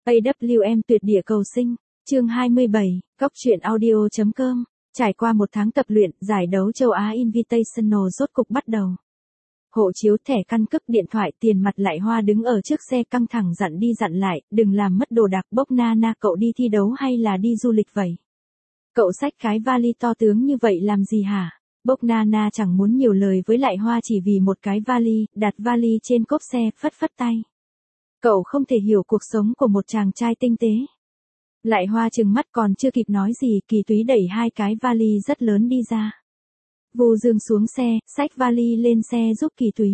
AWM tuyệt địa cầu sinh, chương 27, góc truyện audio.com. Trải qua một tháng tập luyện, giải đấu châu Á Invitational rốt cục bắt đầu. Hộ chiếu, thẻ căn cước, điện thoại, tiền mặt. Lại Hoa đứng ở trước xe căng thẳng dặn đi dặn lại, đừng làm mất đồ đạc. Bốc Nana, cậu đi thi đấu hay là đi du lịch vậy? Cậu xách cái vali to tướng như vậy làm gì hả? Bốc Nana chẳng muốn nhiều lời với Lại Hoa chỉ vì một cái vali, đặt vali trên cốp xe, phất phất tay. Cậu không thể hiểu cuộc sống của một chàng trai tinh tế. Lại Hoa trừng mắt còn chưa kịp nói gì, Kỳ Túy đẩy hai cái vali rất lớn đi ra. Vu Dương xuống xe, xách vali lên xe giúp Kỳ Túy.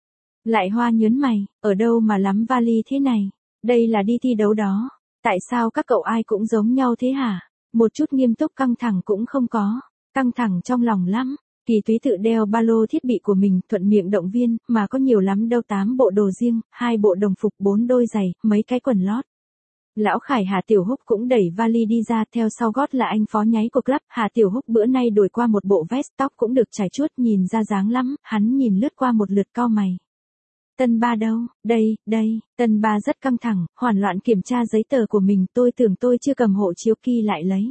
Lại Hoa nhớn mày, ở đâu mà lắm vali thế này? Đây là đi thi đấu đó. Tại sao các cậu ai cũng giống nhau thế hả? Một chút nghiêm túc căng thẳng cũng không có. Căng thẳng trong lòng lắm. Kỳ Túy tự đeo ba lô thiết bị của mình, thuận miệng động viên, mà có nhiều lắm đâu, 8 bộ đồ riêng, 2 bộ đồng phục, 4 đôi giày, mấy cái quần lót. Lão Khải Hà Tiểu Húc cũng đẩy vali đi ra, theo sau gót là anh phó nháy của club. Hà Tiểu Húc bữa nay đổi qua một bộ vest, tóc cũng được chải chuốt, nhìn ra dáng lắm. Hắn nhìn lướt qua một lượt cau mày. Tân Ba đâu? Đây. Tân Ba rất căng thẳng, hoảng loạn kiểm tra giấy tờ của mình. Tôi tưởng tôi chưa cầm hộ chiếu, Kỳ lại lấy.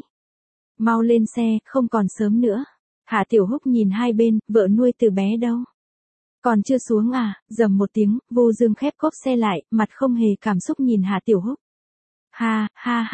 Mau lên xe, không còn sớm nữa. Hà Tiểu Húc nhìn hai bên, vợ nuôi từ bé đâu? Còn chưa xuống à? Rầm một tiếng, Vu Dương khép cốp xe lại, mặt không hề cảm xúc nhìn Hà Tiểu Húc. Ha,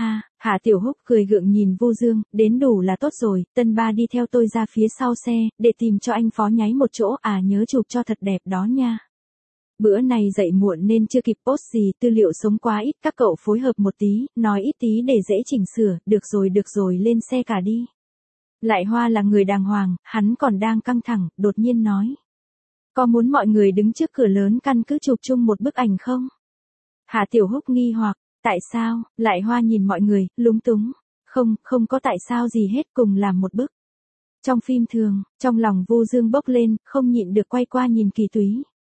Hà Tiểu Húc cười gượng nhìn Vu Dương, đến đủ là tốt rồi, Tân Ba đi theo tôi ra phía sau xe, để tìm cho anh phó nháy một chỗ, nhớ chụp cho thật đẹp đó nha. Bữa này dậy muộn nên chưa kịp post gì, tư liệu sống quá ít, các cậu phối hợp một tí, nói ít tí để dễ chỉnh sửa, được rồi, lên xe cả đi. Lại Hoa là người đàng hoàng, hắn còn đang căng thẳng, đột nhiên nói. Có muốn mọi người đứng trước cửa lớn căn cứ chụp chung một bức ảnh không? Hà Tiểu Húc nghi hoặc, tại sao? Lại Hoa nhìn mọi người, lúng túng. Không có tại sao gì hết, cùng làm một bức. Trong phim thường, trong lòng Vu Dương bốc lên, không nhịn được quay qua nhìn Kỳ Túy.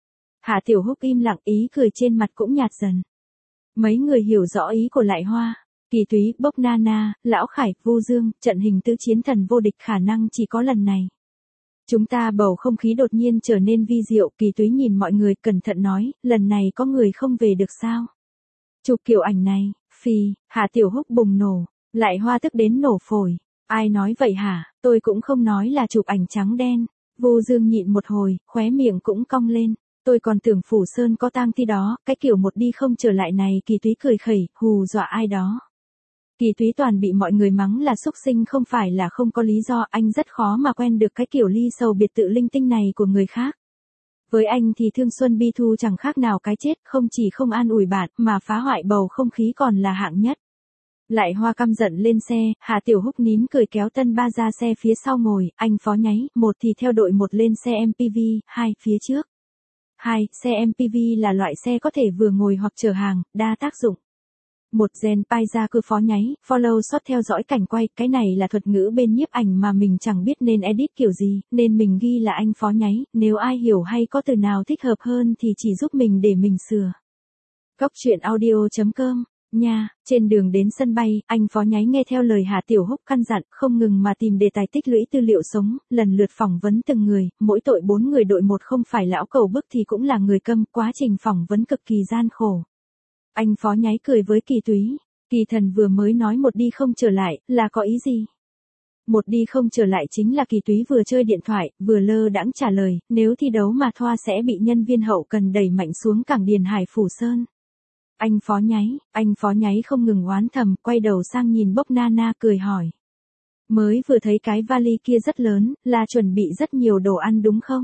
Hà Tiểu Húc im lặng, ý cười trên mặt cũng nhạt dần. Mấy người hiểu rõ ý của Lại Hoa. Kỳ Túy, Bốc Nana, Lão Khải, Vu Dương, trận hình tứ chiến thần vô địch khả năng chỉ có lần này. Chúng ta bầu không khí đột nhiên trở nên vi diệu, Kỳ Túy nhìn mọi người cẩn thận nói, lần này có người không về được sao? Chụp kiểu ảnh này, Hà Tiểu Húc bùng nổ, Lại Hoa tức đến nổ phổi. Ai nói vậy hả? Tôi cũng không nói là chụp ảnh trắng đen. Vu Dương nhịn một hồi, khóe miệng cũng cong lên. Tôi còn tưởng Phủ Sơn có tang thi đó, cái kiểu một đi không trở lại này. Kỳ Túy cười khẩy, hù dọa ai đó. Kỳ Túy toàn bị mọi người mắng là xúc sinh, không phải là không có lý do, anh rất khó mà quen được cái kiểu ly sầu biệt tự linh tinh này của người khác. Với anh thì thương xuân bi thu chẳng khác nào cái chết, không chỉ không an ủi bạn, mà phá hoại bầu không khí còn là hạng nhất. Lại Hoa căm giận lên xe, Hà Tiểu Húc nín cười kéo Tân Ba ra xe phía sau ngồi, anh phó nháy, một thì theo đội một lên xe MPV, hai phía trước. Xe MPV là loại xe có thể vừa ngồi hoặc chở hàng, đa tác dụng. Một gen pai ra cứ phó nháy, follow shot theo dõi cảnh quay, cái này là thuật ngữ bên nhiếp ảnh mà mình chẳng biết nên edit kiểu gì, nên mình ghi là anh phó nháy, nếu ai hiểu hay có từ nào thích hợp hơn thì chỉ giúp mình để mình sửa. Góc truyện audio.com, nha, trên đường đến sân bay, anh phó nháy nghe theo lời Hà Tiểu Húc căn dặn, không ngừng mà tìm đề tài tích lũy tư liệu sống, lần lượt phỏng vấn từng người, mỗi tội 4 người đội một không phải lão cầu bức thì cũng là người câm, quá trình phỏng vấn cực kỳ gian khổ. Anh phó nháy cười với Kỳ Túy, Kỳ thần vừa mới nói một đi không trở lại, là có ý gì? Một đi không trở lại chính là Kỳ Túy vừa chơi điện thoại, vừa lơ đãng trả lời, nếu thi đấu mà thoa sẽ bị nhân viên hậu cần đẩy mạnh xuống cảng Điền Hải Phủ Sơn. Anh phó nháy không ngừng oán thầm, quay đầu sang nhìn Bốc Nana cười hỏi. Mới vừa thấy cái vali kia rất lớn, là chuẩn bị rất nhiều đồ ăn đúng không?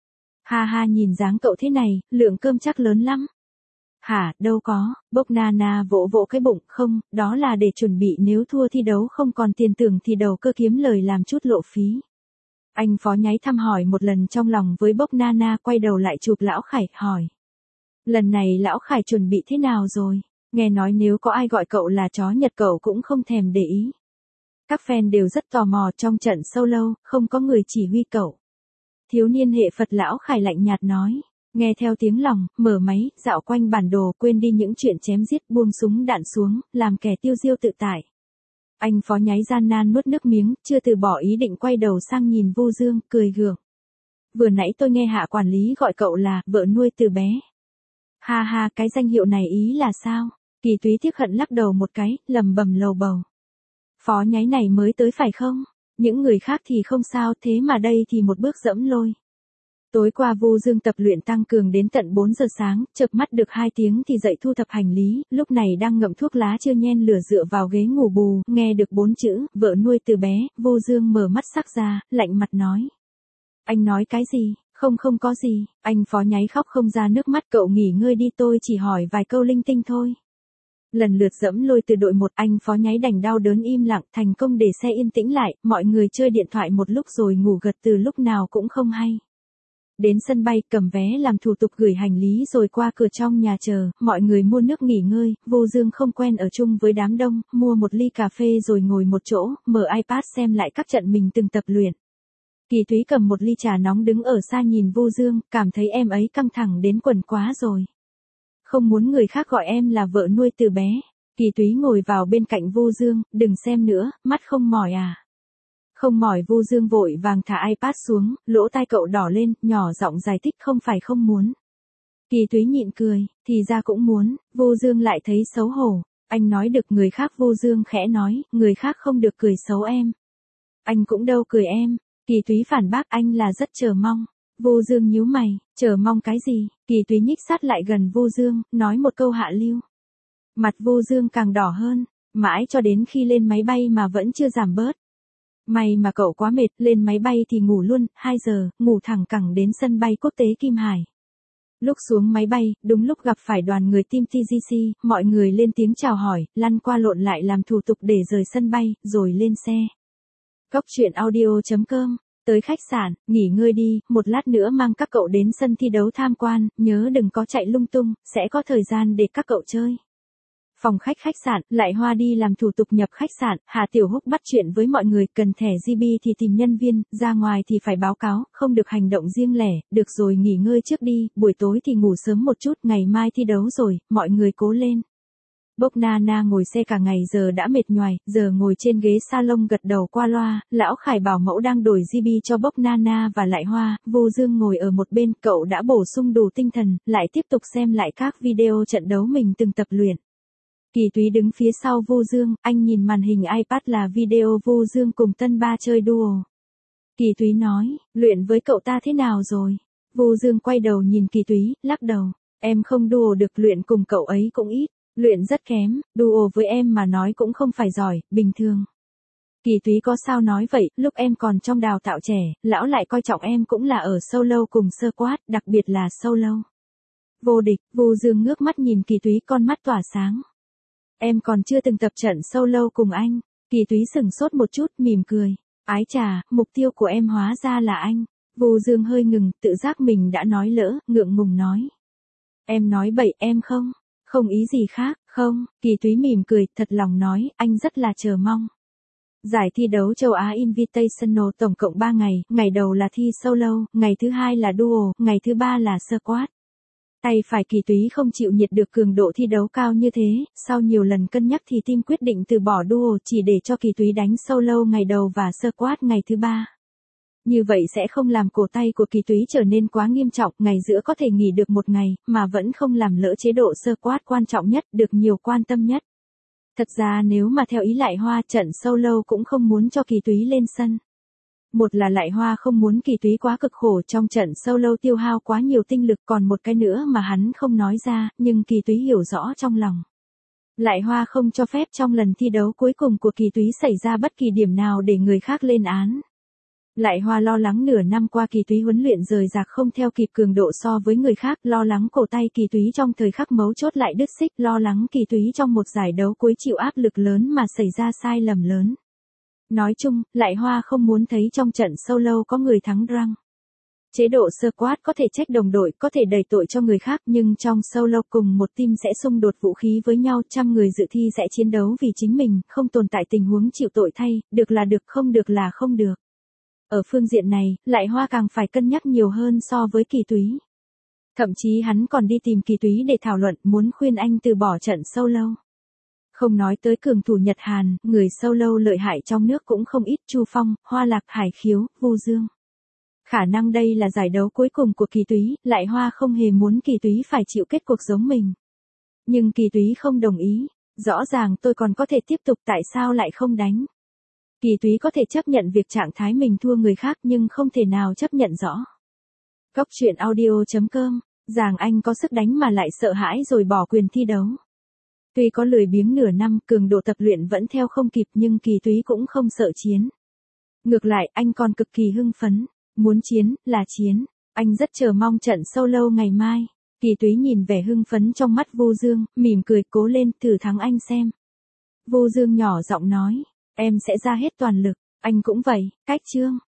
Ha nhìn dáng cậu thế này, lượng cơm chắc lớn lắm. Hả, đâu có, Bốc Nana vỗ cái bụng, không, đó là để chuẩn bị nếu thua thi đấu không còn tiền tưởng thì đầu cơ kiếm lời làm chút lộ phí. Anh phó nháy thăm hỏi một lần trong lòng với Bốc Nana, quay đầu lại chụp Lão Khải, hỏi. Lần này Lão Khải chuẩn bị thế nào rồi? Nghe nói nếu có ai gọi cậu là chó Nhật cậu cũng không thèm để ý. Các fan đều rất tò mò, trong trận solo, không có người chỉ huy cậu. Thiếu niên hệ Phật Lão Khải lạnh nhạt nói. Nghe theo tiếng lòng, mở máy, dạo quanh bản đồ, quên đi những chuyện chém giết, buông súng đạn xuống, làm kẻ tiêu diêu tự tại. Anh phó nháy gian nan nuốt nước miếng, chưa từ bỏ ý định, quay đầu sang nhìn Vu Dương, cười gượng. Vừa nãy tôi nghe Hạ quản lý gọi cậu là vợ nuôi từ bé. Ha, cái danh hiệu này ý là sao? Kỳ Túy tiếc hận lắc đầu một cái, lầm bầm lầu bầu. Phó Nháy này mới tới phải không? Những người khác thì không sao, thế mà đây thì một bước dẫm lôi. Tối qua Vu Dương tập luyện tăng cường đến tận 4 giờ sáng, chợp mắt được 2 tiếng thì dậy thu thập hành lý, lúc này đang ngậm thuốc lá chưa nhen lửa dựa vào ghế ngủ bù, nghe được 4 chữ, vợ nuôi từ bé, Vu Dương mở mắt sắc ra, lạnh mặt nói. Anh nói cái gì? Không có gì, anh Phó Nháy khóc không ra nước mắt, cậu nghỉ ngơi đi, tôi chỉ hỏi vài câu linh tinh thôi. Lần lượt dẫm lôi từ đội 1, anh Phó Nháy đành đau đớn im lặng, thành công để xe yên tĩnh lại, mọi người chơi điện thoại một lúc rồi ngủ gật từ lúc nào cũng không hay. Đến sân bay, cầm vé làm thủ tục gửi hành lý rồi qua cửa trong nhà chờ, mọi người mua nước nghỉ ngơi, Vu Dương không quen ở chung với đám đông, mua một ly cà phê rồi ngồi một chỗ, mở iPad xem lại các trận mình từng tập luyện. Kỳ Túy cầm một ly trà nóng đứng ở xa nhìn Vu Dương, cảm thấy em ấy căng thẳng đến quần quá rồi. Không muốn người khác gọi em là vợ nuôi từ bé. Kỳ Túy ngồi vào bên cạnh Vu Dương, đừng xem nữa, mắt không mỏi à? Không mỏi. Vu Dương vội vàng thả iPad xuống, lỗ tai cậu đỏ lên, nhỏ giọng giải thích không phải không muốn. Kỳ Túy nhịn cười, thì ra cũng muốn, Vu Dương lại thấy xấu hổ. Anh nói được người khác, Vu Dương khẽ nói, người khác không được cười xấu em. Anh cũng đâu cười em. Kỳ Túy phản bác, anh là rất chờ mong. Vu Dương nhíu mày, chờ mong cái gì? Kỳ Túy nhích sát lại gần Vu Dương, nói một câu hạ lưu. Mặt Vu Dương càng đỏ hơn, mãi cho đến khi lên máy bay mà vẫn chưa giảm bớt. May mà cậu quá mệt, lên máy bay thì ngủ luôn, 2 giờ, ngủ thẳng cẳng đến sân bay quốc tế Kim Hải. Lúc xuống máy bay, đúng lúc gặp phải đoàn người team TGC, mọi người lên tiếng chào hỏi, lăn qua lộn lại làm thủ tục để rời sân bay, rồi lên xe. Cóc truyện audio.com. Tới khách sạn, nghỉ ngơi đi, một lát nữa mang các cậu đến sân thi đấu tham quan, nhớ đừng có chạy lung tung, sẽ có thời gian để các cậu chơi. Phòng khách sạn, Lại Hoa đi làm thủ tục nhập khách sạn, Hà Tiểu Húc bắt chuyện với mọi người, cần thẻ GB thì tìm nhân viên, ra ngoài thì phải báo cáo, không được hành động riêng lẻ, được rồi nghỉ ngơi trước đi, buổi tối thì ngủ sớm một chút, ngày mai thi đấu rồi, mọi người cố lên. Bốc Nana ngồi xe cả ngày giờ đã mệt nhoài, giờ ngồi trên ghế salon gật đầu qua loa, lão Khải bảo mẫu đang đổi GB cho Bốc Nana và Lại Hoa, Vu Dương ngồi ở một bên, cậu đã bổ sung đủ tinh thần, lại tiếp tục xem lại các video trận đấu mình từng tập luyện. Kỳ Túy đứng phía sau Vu Dương, anh nhìn màn hình iPad là video Vu Dương cùng Tân Ba chơi duo. Kỳ Túy nói, luyện với cậu ta thế nào rồi? Vu Dương quay đầu nhìn Kỳ Túy, lắc đầu, em không duo được, luyện cùng cậu ấy cũng ít. Luyện rất kém, duo với em mà nói cũng không phải giỏi, bình thường. Kỳ Túy có sao nói vậy, lúc em còn trong đào tạo trẻ, lão lại coi trọng em cũng là ở solo cùng squad, đặc biệt là solo. Vô địch, Vu Dương ngước mắt nhìn Kỳ Túy, con mắt tỏa sáng. Em còn chưa từng tập trận solo cùng anh. Kỳ Túy sửng sốt một chút, mỉm cười. Ái chà, mục tiêu của em hóa ra là anh. Vu Dương hơi ngừng, tự giác mình đã nói lỡ, ngượng ngùng nói. Em nói bậy, em không ý gì khác, không. Kỳ Túy mỉm cười, thật lòng nói, anh rất là chờ mong. Giải thi đấu châu Á Invitational tổng cộng 3 ngày, ngày đầu là thi solo, ngày thứ hai là duo, ngày thứ ba là squad. Tay phải Kỳ Túy không chịu nhiệt được cường độ thi đấu cao như thế, sau nhiều lần cân nhắc thì team quyết định từ bỏ duo chỉ để cho Kỳ Túy đánh solo ngày đầu và squad ngày thứ ba. Như vậy sẽ không làm cổ tay của Kỳ Túy trở nên quá nghiêm trọng, ngày giữa có thể nghỉ được một ngày, mà vẫn không làm lỡ chế độ squad quan trọng nhất, được nhiều quan tâm nhất. Thật ra nếu mà theo ý Lại Hoa, trận solo cũng không muốn cho Kỳ Túy lên sân. Một là Lại Hoa không muốn Kỳ Túy quá cực khổ trong trận solo tiêu hao quá nhiều tinh lực, còn một cái nữa mà hắn không nói ra, nhưng Kỳ Túy hiểu rõ trong lòng. Lại Hoa không cho phép trong lần thi đấu cuối cùng của Kỳ Túy xảy ra bất kỳ điểm nào để người khác lên án. Lại Hoa lo lắng nửa năm qua Kỳ Túy huấn luyện rời rạc không theo kịp cường độ so với người khác, lo lắng cổ tay Kỳ Túy trong thời khắc mấu chốt lại đứt xích, lo lắng Kỳ Túy trong một giải đấu cuối chịu áp lực lớn mà xảy ra sai lầm lớn. Nói chung, Lại Hoa không muốn thấy trong trận solo có người thắng rank. Chế độ squad có thể trách đồng đội, có thể đẩy tội cho người khác, nhưng trong solo cùng một team sẽ xung đột vũ khí với nhau, trăm người dự thi sẽ chiến đấu vì chính mình, không tồn tại tình huống chịu tội thay, được là được, không được là không được. Ở phương diện này, Lại Hoa càng phải cân nhắc nhiều hơn so với Kỳ Túy. Thậm chí hắn còn đi tìm Kỳ Túy để thảo luận, muốn khuyên anh từ bỏ trận solo. Không nói tới cường thủ Nhật Hàn, người solo lợi hại trong nước cũng không ít, Chu Phong, Hoa Lạc, Hải Khiếu, Vu Dương. Khả năng đây là giải đấu cuối cùng của Kỳ Túy, Lại Hoa không hề muốn Kỳ Túy phải chịu kết cục giống mình. Nhưng Kỳ Túy không đồng ý. Rõ ràng tôi còn có thể tiếp tục, tại sao lại không đánh? Kỳ Túy có thể chấp nhận việc trạng thái mình thua người khác nhưng không thể nào chấp nhận rõ. Góc truyện audio.com, Giàng Anh có sức đánh mà lại sợ hãi rồi bỏ quyền thi đấu. Tuy có lười biếng nửa năm, cường độ tập luyện vẫn theo không kịp nhưng Kỳ Túy cũng không sợ chiến. Ngược lại, anh còn cực kỳ hưng phấn. Muốn chiến, là chiến. Anh rất chờ mong trận solo ngày mai. Kỳ Túy nhìn vẻ hưng phấn trong mắt Vu Dương, mỉm cười, cố lên, thử thắng anh xem. Vu Dương nhỏ giọng nói, em sẽ ra hết toàn lực, anh cũng vậy, cách chương.